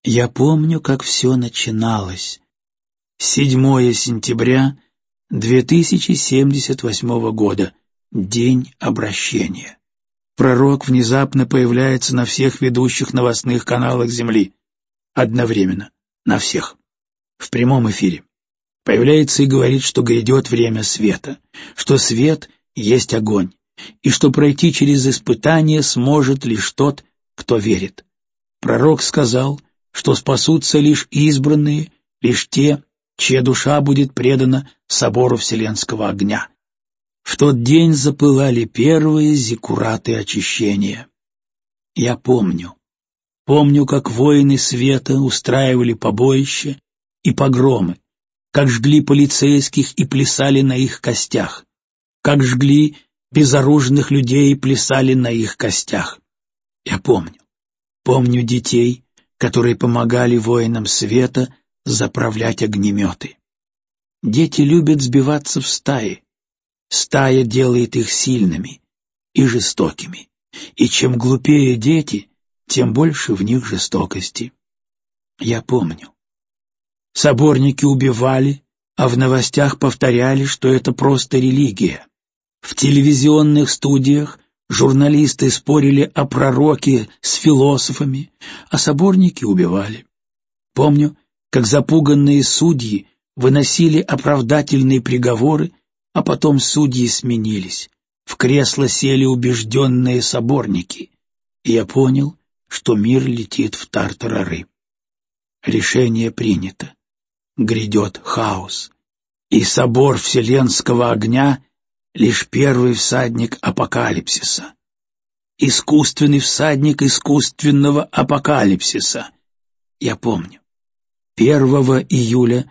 Я помню, как все начиналось. 7 сентября 2078 года. День обращения. Пророк внезапно появляется на всех ведущих новостных каналах Земли. Одновременно. На всех. В прямом эфире. Появляется и говорит, что грядет время света, что свет есть огонь, и что пройти через испытание сможет лишь тот, кто верит. Пророк сказал, что спасутся лишь избранные, лишь те, чья душа будет предана собору вселенского огня. В тот день запылали первые зиккураты очищения. Я помню. Помню, как воины света устраивали побоища и погромы, как жгли полицейских и плясали на их костях, как жгли безоружных людей и плясали на их костях. Я помню. Помню детей, которые помогали воинам света заправлять огнеметы. Дети любят сбиваться в стаи. Стая делает их сильными и жестокими, и чем глупее дети, тем больше в них жестокости. Я помню. Соборники убивали, а в новостях повторяли, что это просто религия. В телевизионных студиях журналисты спорили о пророке с философами, а соборники убивали. Помню, как запуганные судьи выносили оправдательные приговоры, а потом судьи сменились. В кресло сели убежденные соборники, и я понял, что мир летит в тартарары. Решение принято. Грядет хаос, и собор вселенского огня — лишь первый всадник апокалипсиса. Искусственный всадник искусственного апокалипсиса. Я помню. 1 июля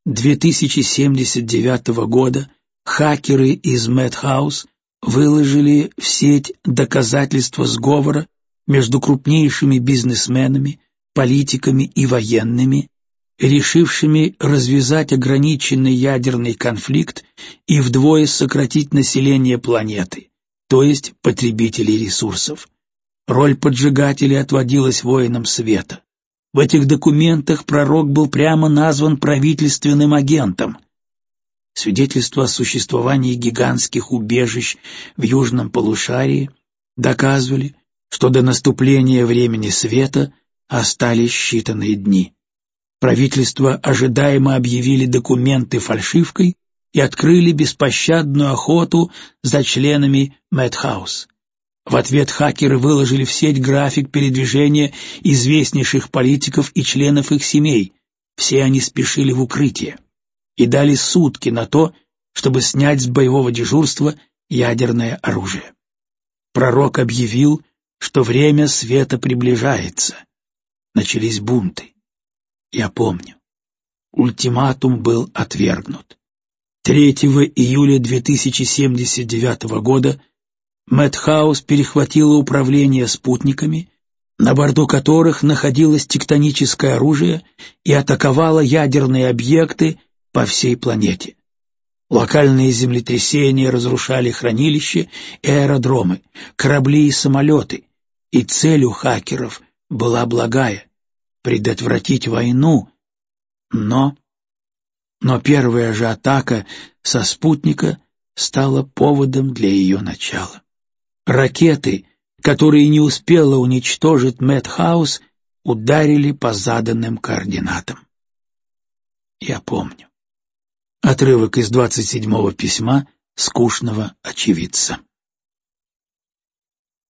2079 года хакеры из Мэдхаус выложили в сеть доказательства сговора между крупнейшими бизнесменами, политиками и военными, решившими развязать ограниченный ядерный конфликт и вдвое сократить население планеты, то есть потребителей ресурсов. Роль поджигателей отводилась воинам света. В этих документах пророк был прямо назван правительственным агентом. Свидетельства о существовании гигантских убежищ в южном полушарии доказывали, что до наступления времени света остались считанные дни. Правительство ожидаемо объявили документы фальшивкой и открыли беспощадную охоту за членами Мэдхаус. В ответ хакеры выложили в сеть график передвижения известнейших политиков и членов их семей. Все они спешили в укрытие и дали сутки на то, чтобы снять с боевого дежурства ядерное оружие. Пророк объявил, что время света приближается. Начались бунты. Я помню. Ультиматум был отвергнут. 3 июля 2079 года Мэдхаус перехватила управление спутниками, на борту которых находилось тектоническое оружие, и атаковала ядерные объекты по всей планете. Локальные землетрясения разрушали хранилища и аэродромы, корабли и самолеты, и целью хакеров была благая — предотвратить войну, но первая же атака со спутника стала поводом для ее начала. Ракеты, которые не успела уничтожить Мэдхаус, ударили по заданным координатам. Я помню. Отрывок из 27-го письма скучного очевидца.